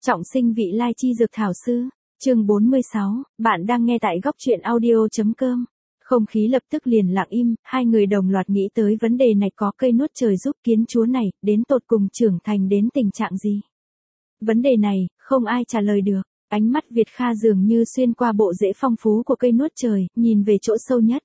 Trọng sinh vị lai chi dược thảo sư, chương 46, bạn đang nghe tại góc truyện audio.com. Không khí lập tức liền lặng im, hai người đồng loạt nghĩ tới vấn đề này, có cây nuốt trời giúp kiến chúa này, đến tột cùng trưởng thành đến tình trạng gì? Vấn đề này, không ai trả lời được, ánh mắt Việt Kha dường như xuyên qua bộ rễ phong phú của cây nuốt trời, nhìn về chỗ sâu nhất.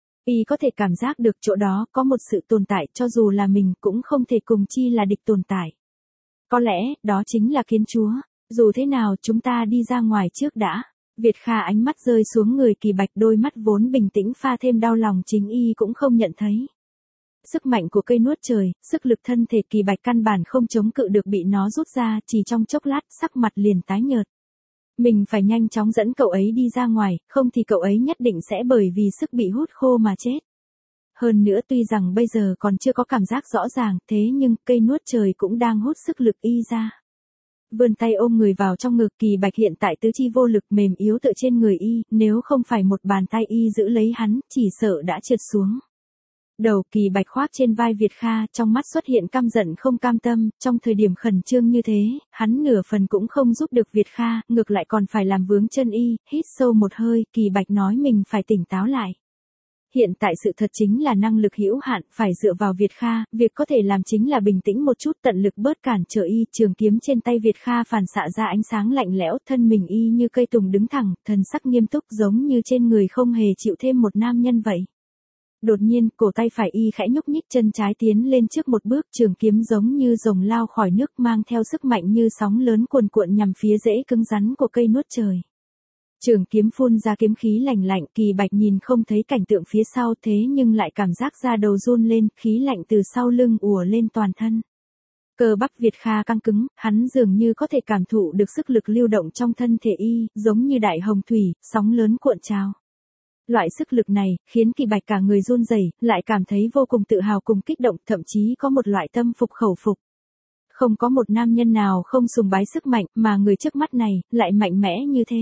Y có thể cảm giác được chỗ đó có một sự tồn tại, cho dù là mình cũng không thể cùng chi là địch tồn tại. Có lẽ, đó chính là kiến chúa. Dù thế nào chúng ta đi ra ngoài trước đã. Việt Kha ánh mắt rơi xuống người Kỳ Bạch, đôi mắt vốn bình tĩnh pha thêm đau lòng chính y cũng không nhận thấy. Sức mạnh của cây nuốt trời, sức lực thân thể Kỳ Bạch căn bản không chống cự được, bị nó rút ra, chỉ trong chốc lát sắc mặt liền tái nhợt. Mình phải nhanh chóng dẫn cậu ấy đi ra ngoài, không thì cậu ấy nhất định sẽ bởi vì sức bị hút khô mà chết. Hơn nữa tuy rằng bây giờ còn chưa có cảm giác rõ ràng, thế nhưng cây nuốt trời cũng đang hút sức lực y ra. Vươn tay ôm người vào trong ngực, Kỳ Bạch hiện tại tứ chi vô lực, mềm yếu tựa trên người y, nếu không phải một bàn tay y giữ lấy hắn, chỉ sợ đã trượt xuống. Đầu Kỳ Bạch khoác trên vai Việt Kha, trong mắt xuất hiện căm giận không cam tâm, trong thời điểm khẩn trương như thế, hắn nửa phần cũng không giúp được Việt Kha, ngược lại còn phải làm vướng chân y. Hít sâu một hơi, Kỳ Bạch nói mình phải tỉnh táo lại. Hiện tại sự thật chính là năng lực hữu hạn, phải dựa vào Việt Kha, việc có thể làm chính là bình tĩnh một chút, tận lực bớt cản trở y. Trường kiếm trên tay Việt Kha phản xạ ra ánh sáng lạnh lẽo, thân mình y như cây tùng đứng thẳng, thần sắc nghiêm túc giống như trên người không hề chịu thêm một nam nhân vậy. Đột nhiên, cổ tay phải y khẽ nhúc nhích, chân trái tiến lên trước một bước, trường kiếm giống như rồng lao khỏi nước, mang theo sức mạnh như sóng lớn cuồn cuộn nhằm phía rễ cứng rắn của cây nuốt trời. Trường kiếm phun ra kiếm khí lạnh lạnh, Kỳ Bạch nhìn không thấy cảnh tượng phía sau, thế nhưng lại cảm giác da đầu run lên, khí lạnh từ sau lưng ùa lên toàn thân. Cơ bắp Việt Kha căng cứng, hắn dường như có thể cảm thụ được sức lực lưu động trong thân thể y, giống như đại hồng thủy, sóng lớn cuộn trào. Loại sức lực này, khiến Kỳ Bạch cả người run rẩy, lại cảm thấy vô cùng tự hào cùng kích động, thậm chí có một loại tâm phục khẩu phục. Không có một nam nhân nào không sùng bái sức mạnh, mà người trước mắt này, lại mạnh mẽ như thế.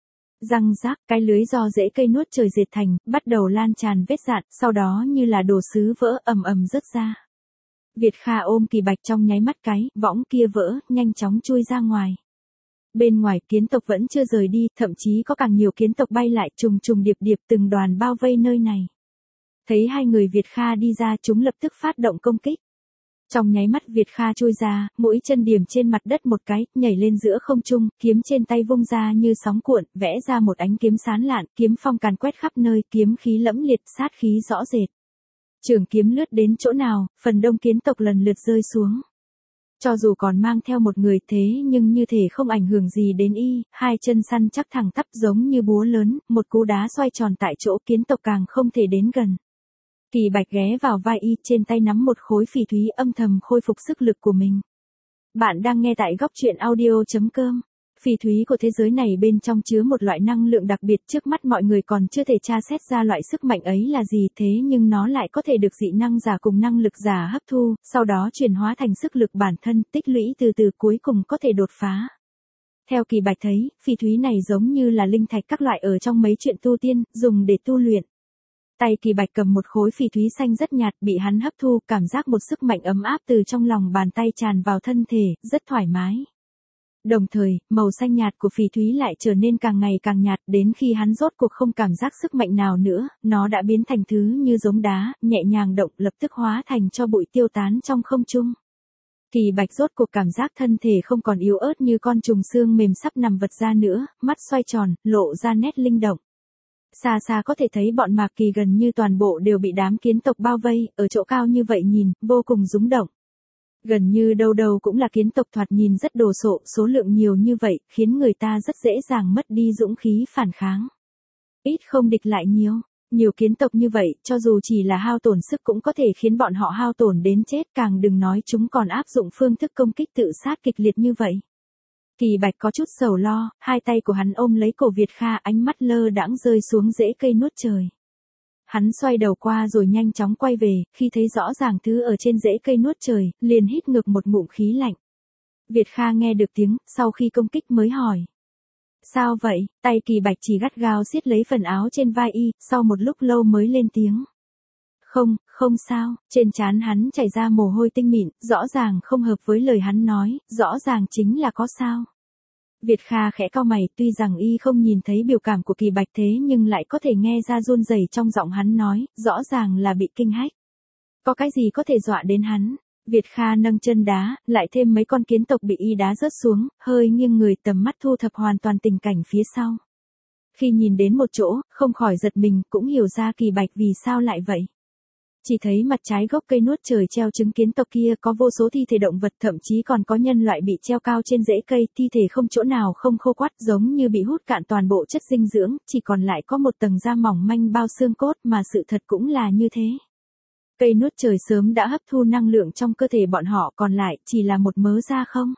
Răng rác, cái lưới do rễ cây nuốt trời dệt thành, bắt đầu lan tràn vết rạn, sau đó như là đồ sứ vỡ, ầm ầm rớt ra. Việt Kha ôm Kỳ Bạch, trong nháy mắt cái võng kia vỡ, nhanh chóng chui ra ngoài. Bên ngoài kiến tộc vẫn chưa rời đi, thậm chí có càng nhiều kiến tộc bay lại trùng trùng điệp điệp, từng đoàn bao vây nơi này. Thấy hai người Việt Kha đi ra, chúng lập tức phát động công kích. Trong nháy mắt Việt Kha chui ra, mũi chân điểm trên mặt đất một cái, nhảy lên giữa không trung, kiếm trên tay vung ra như sóng cuộn, vẽ ra một ánh kiếm sáng lạn, kiếm phong càn quét khắp nơi, kiếm khí lẫm liệt, sát khí rõ rệt. Trường kiếm lướt đến chỗ nào, phần đông kiến tộc lần lượt rơi xuống. Cho dù còn mang theo một người, thế nhưng như thể không ảnh hưởng gì đến y, hai chân săn chắc thẳng tắp giống như búa lớn, một cú đá xoay tròn tại chỗ, kiến tộc càng không thể đến gần. Kỳ Bạch ghé vào vai y, trên tay nắm một khối phỉ thúy, âm thầm khôi phục sức lực của mình. Bạn đang nghe tại góc truyện audio.com. Phỉ thúy của thế giới này bên trong chứa một loại năng lượng đặc biệt, trước mắt mọi người còn chưa thể tra xét ra loại sức mạnh ấy là gì, thế nhưng nó lại có thể được dị năng giả cùng năng lực giả hấp thu, sau đó chuyển hóa thành sức lực bản thân, tích lũy từ từ cuối cùng có thể đột phá. Theo Kỳ Bạch thấy, phỉ thúy này giống như là linh thạch các loại ở trong mấy chuyện tu tiên, dùng để tu luyện. Tay Kỳ Bạch cầm một khối phỉ thúy xanh rất nhạt, bị hắn hấp thu, cảm giác một sức mạnh ấm áp từ trong lòng bàn tay tràn vào thân thể, rất thoải mái. Đồng thời, màu xanh nhạt của phỉ thúy lại trở nên càng ngày càng nhạt, đến khi hắn rốt cuộc không cảm giác sức mạnh nào nữa, nó đã biến thành thứ như giống đá, nhẹ nhàng động, lập tức hóa thành tro bụi tiêu tán trong không trung. Kỳ Bạch rốt cuộc cảm giác thân thể không còn yếu ớt như con trùng xương mềm sắp nằm vật ra nữa, mắt xoay tròn, lộ ra nét linh động. Xa xa có thể thấy bọn Mạc Kỳ gần như toàn bộ đều bị đám kiến tộc bao vây, ở chỗ cao như vậy nhìn, vô cùng rúng động. Gần như đâu đâu cũng là kiến tộc, thoạt nhìn rất đồ sộ, số lượng nhiều như vậy, khiến người ta rất dễ dàng mất đi dũng khí phản kháng. Ít không địch lại nhiều. Nhiều kiến tộc như vậy, cho dù chỉ là hao tổn sức cũng có thể khiến bọn họ hao tổn đến chết, càng đừng nói chúng còn áp dụng phương thức công kích tự sát kịch liệt như vậy. Kỳ Bạch có chút sầu lo, hai tay của hắn ôm lấy cổ Việt Kha, ánh mắt lơ đãng rơi xuống rễ cây nuốt trời. Hắn xoay đầu qua rồi nhanh chóng quay về, khi thấy rõ ràng thứ ở trên rễ cây nuốt trời, liền hít ngược một ngụm khí lạnh. Việt Kha nghe được tiếng, sau khi công kích mới hỏi. Sao vậy? Tay Kỳ Bạch chỉ gắt gao siết lấy phần áo trên vai y, sau một lúc lâu mới lên tiếng. Không sao, trên trán hắn chảy ra mồ hôi tinh mịn, rõ ràng không hợp với lời hắn nói, rõ ràng chính là có sao. Việt Kha khẽ cau mày, tuy rằng y không nhìn thấy biểu cảm của Kỳ Bạch thế nhưng lại có thể nghe ra run rẩy trong giọng hắn nói, rõ ràng là bị kinh hách. Có cái gì có thể dọa đến hắn? Việt Kha nâng chân đá, lại thêm mấy con kiến tộc bị y đá rớt xuống, hơi nghiêng người tầm mắt thu thập hoàn toàn tình cảnh phía sau. Khi nhìn đến một chỗ, không khỏi giật mình, cũng hiểu ra Kỳ Bạch vì sao lại vậy. Chỉ thấy mặt trái gốc cây nuốt trời treo trứng kiến tộc kia có vô số thi thể động vật, thậm chí còn có nhân loại bị treo cao trên rễ cây, thi thể không chỗ nào không khô quắt, giống như bị hút cạn toàn bộ chất dinh dưỡng, chỉ còn lại có một tầng da mỏng manh bao xương cốt, mà sự thật cũng là như thế. Cây nuốt trời sớm đã hấp thu năng lượng trong cơ thể bọn họ, còn lại chỉ là một mớ da không.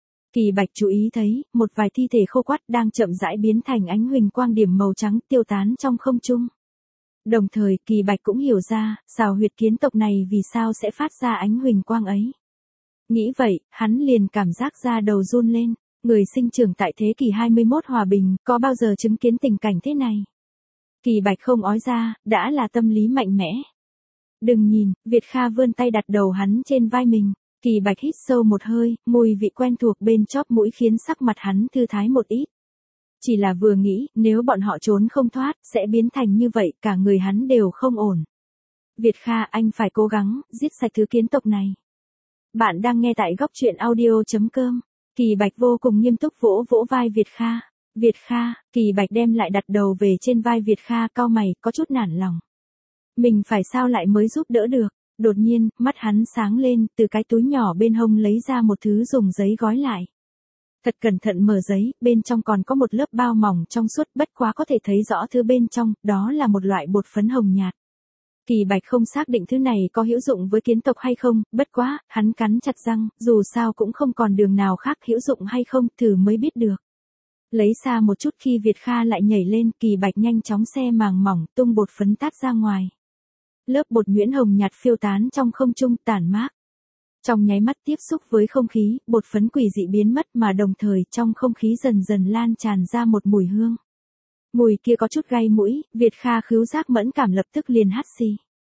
Kỳ Bạch chú ý thấy, một vài thi thể khô quắt đang chậm rãi biến thành ánh huỳnh quang điểm màu trắng tiêu tán trong không trung. Đồng thời, Kỳ Bạch cũng hiểu ra, xào huyệt kiến tộc này vì sao sẽ phát ra ánh huỳnh quang ấy. Nghĩ vậy, hắn liền cảm giác da đầu run lên. Người sinh trưởng tại thế kỷ 21 hòa bình, có bao giờ chứng kiến tình cảnh thế này? Kỳ Bạch không ói ra, đã là tâm lý mạnh mẽ. Đừng nhìn, Việt Kha vươn tay đặt đầu hắn trên vai mình. Kỳ Bạch hít sâu một hơi, mùi vị quen thuộc bên chóp mũi khiến sắc mặt hắn thư thái một ít. Chỉ là vừa nghĩ, nếu bọn họ trốn không thoát, sẽ biến thành như vậy, cả người hắn đều không ổn. Việt Kha, anh phải cố gắng, giết sạch thứ kiến tộc này. Bạn đang nghe tại góc truyện audio.com. Kỳ Bạch vô cùng nghiêm túc vỗ vỗ vai Việt Kha. Việt Kha, Kỳ Bạch đem lại đặt đầu về trên vai Việt Kha, cau mày, có chút nản lòng. Mình phải sao lại mới giúp đỡ được? Đột nhiên, mắt hắn sáng lên, từ cái túi nhỏ bên hông lấy ra một thứ dùng giấy gói lại. Thật cẩn thận mở giấy, bên trong còn có một lớp bao mỏng trong suốt, bất quá có thể thấy rõ thứ bên trong, đó là một loại bột phấn hồng nhạt. Kỳ Bạch không xác định thứ này có hữu dụng với kiến tộc hay không, bất quá, hắn cắn chặt răng, dù sao cũng không còn đường nào khác, hữu dụng hay không, thử mới biết được. Lấy xa một chút, khi Việt Kha lại nhảy lên, Kỳ Bạch nhanh chóng xe màng mỏng, tung bột phấn tát ra ngoài. Lớp bột nhuyễn hồng nhạt phiêu tán trong không trung, tản mát. Trong nháy mắt tiếp xúc với không khí, bột phấn quỷ dị biến mất, mà đồng thời trong không khí dần dần lan tràn ra một mùi hương. Mùi kia có chút gai mũi, Việt Kha khứu giác mẫn cảm lập tức liền hắt xì.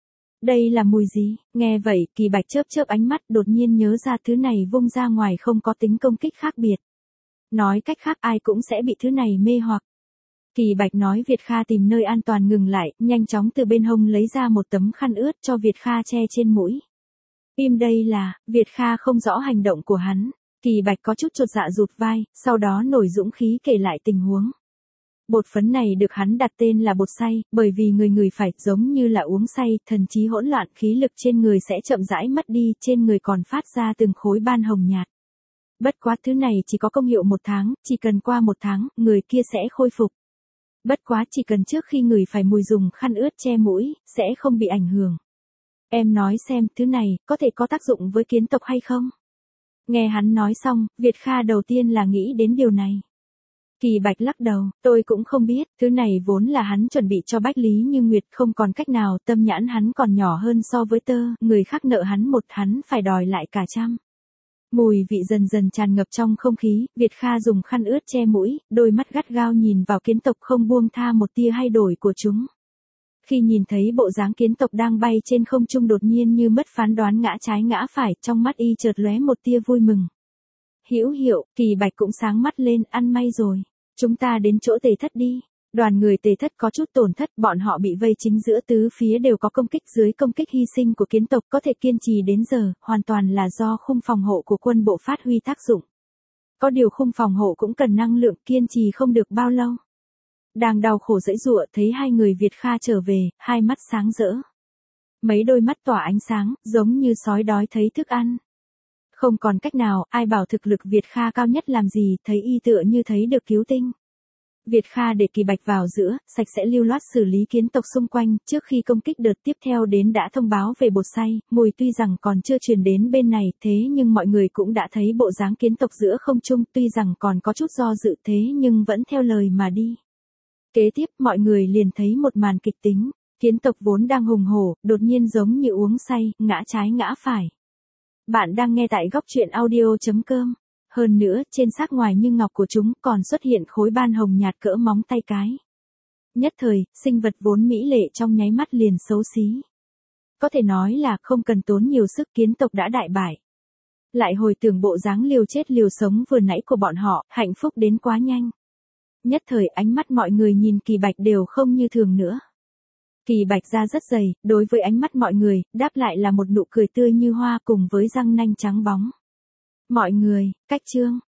Đây là mùi gì? Nghe vậy, Kỳ Bạch chớp chớp ánh mắt, đột nhiên nhớ ra thứ này vung ra ngoài không có tính công kích khác biệt. Nói cách khác, ai cũng sẽ bị thứ này mê hoặc. Kỳ Bạch nói Việt Kha tìm nơi an toàn ngừng lại, nhanh chóng từ bên hông lấy ra một tấm khăn ướt cho Việt Kha che trên mũi. Im, đây là, Việt Kha không rõ hành động của hắn. Kỳ Bạch có chút chột dạ rụt vai, sau đó nổi dũng khí kể lại tình huống. Bột phấn này được hắn đặt tên là bột say, bởi vì người phải giống như là uống say, thần trí hỗn loạn, khí lực trên người sẽ chậm rãi mất đi, trên người còn phát ra từng khối ban hồng nhạt. Bất quá thứ này chỉ có công hiệu 1 tháng, chỉ cần qua 1 tháng, người kia sẽ khôi phục. Bất quá chỉ cần trước khi người phải mùi dùng khăn ướt che mũi, sẽ không bị ảnh hưởng. Em nói xem, thứ này, có thể có tác dụng với kiến tộc hay không? Nghe hắn nói xong, Việt Kha đầu tiên là nghĩ đến điều này. Kỳ Bạch lắc đầu, tôi cũng không biết, thứ này vốn là hắn chuẩn bị cho Bách Lý Như Nguyệt, không còn cách nào, tâm nhãn hắn còn nhỏ hơn so với tơ, người khác nợ hắn 1, hắn phải đòi lại cả 100. Mùi vị dần dần tràn ngập trong không khí, Việt Kha dùng khăn ướt che mũi, đôi mắt gắt gao nhìn vào kiến tộc không buông tha một tia hay đổi của chúng. Khi nhìn thấy bộ dáng kiến tộc đang bay trên không trung đột nhiên như mất phán đoán ngã trái ngã phải, trong mắt y chợt lóe một tia vui mừng. Hữu hiệu, Kỳ Bạch cũng sáng mắt lên, ăn may rồi. Chúng ta đến chỗ Tề Thất đi. Đoàn người Tề Thất có chút tổn thất, bọn họ bị vây chính giữa, tứ phía đều có công kích, dưới công kích hy sinh của kiến tộc có thể kiên trì đến giờ, hoàn toàn là do khung phòng hộ của quân bộ phát huy tác dụng. Có điều khung phòng hộ cũng cần năng lượng, kiên trì không được bao lâu. Đang đau khổ giãy giụa, thấy hai người Việt Kha trở về, hai mắt sáng rỡ. Mấy đôi mắt tỏa ánh sáng, giống như sói đói thấy thức ăn. Không còn cách nào, ai bảo thực lực Việt Kha cao nhất làm gì, thấy y tựa như thấy được cứu tinh. Việt Kha để Kỳ Bạch vào giữa, sạch sẽ lưu loát xử lý kiến tộc xung quanh, trước khi công kích đợt tiếp theo đến đã thông báo về bột say, mùi tuy rằng còn chưa truyền đến bên này, thế nhưng mọi người cũng đã thấy bộ dáng kiến tộc giữa không trung, tuy rằng còn có chút do dự thế nhưng vẫn theo lời mà đi. Kế tiếp, mọi người liền thấy một màn kịch tính, kiến tộc vốn đang hùng hổ, đột nhiên giống như uống say, ngã trái ngã phải. Bạn đang nghe tại góc truyện audio.com. Hơn nữa, trên xác ngoài như ngọc của chúng còn xuất hiện khối ban hồng nhạt cỡ móng tay cái. Nhất thời, sinh vật vốn mỹ lệ trong nháy mắt liền xấu xí. Có thể nói là không cần tốn nhiều sức, kiến tộc đã đại bại. Lại hồi tưởng bộ dáng liều chết liều sống vừa nãy của bọn họ, hạnh phúc đến quá nhanh. Nhất thời ánh mắt mọi người nhìn Kỳ Bạch đều không như thường nữa. Kỳ Bạch da rất dày, đối với ánh mắt mọi người, đáp lại là một nụ cười tươi như hoa cùng với răng nanh trắng bóng. Mọi người, cách chương.